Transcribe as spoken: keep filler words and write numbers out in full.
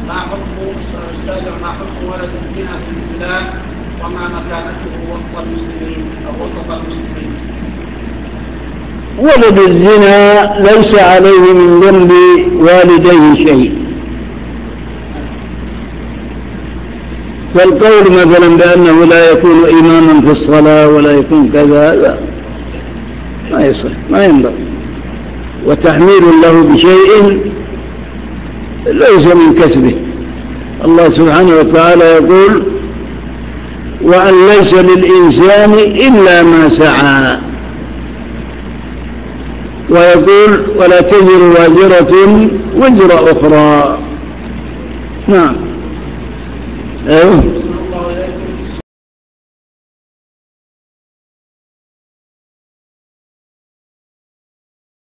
ما حكم السؤال السابع ما حكم ولد الزنا في الإسلام وما مكانته وسط المسلمين أو وسط المسلمين؟ ولد الزنا ليس عليه من ذنب والديه شيء، فالقول مثلا بأنه لا يكون إماما في الصلاة ولا يكون كذا لا، ما يصح، ما ينبغي. وتحميل له بشيء ليس من كسبه. الله سبحانه وتعالى يقول: وأن ليس للإنسان إلا ما سعى، ويقول: ولا تزر وازرة وزر أخرى. نعم. أيوه.